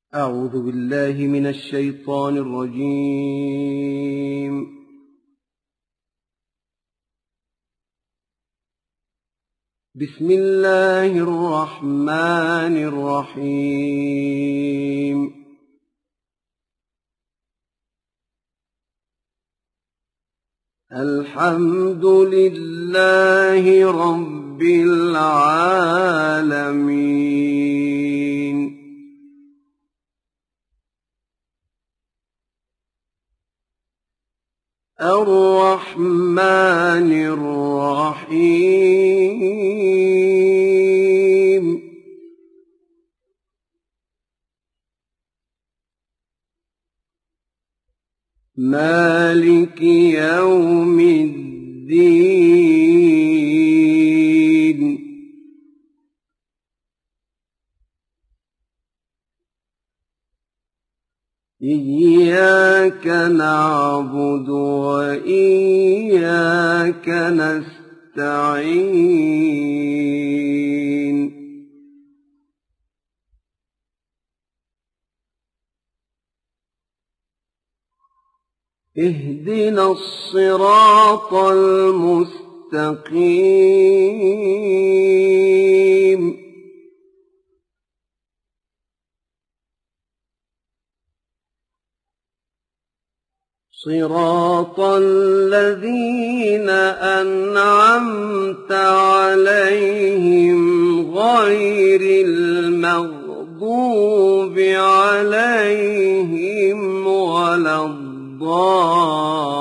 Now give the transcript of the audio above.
أعوذ بالله من الشيطان الرجيم. بسم الله الرحمن الرحيم. الحمد لله رب العالمين. الرحمن الرحيم. مالك يوم الدين. إياك نعبد وإياك نستعين. اهدنا الصراط المستقيم. صراط الذين أنعمت عليهم غير المغضوب عليهم ولا الضالين.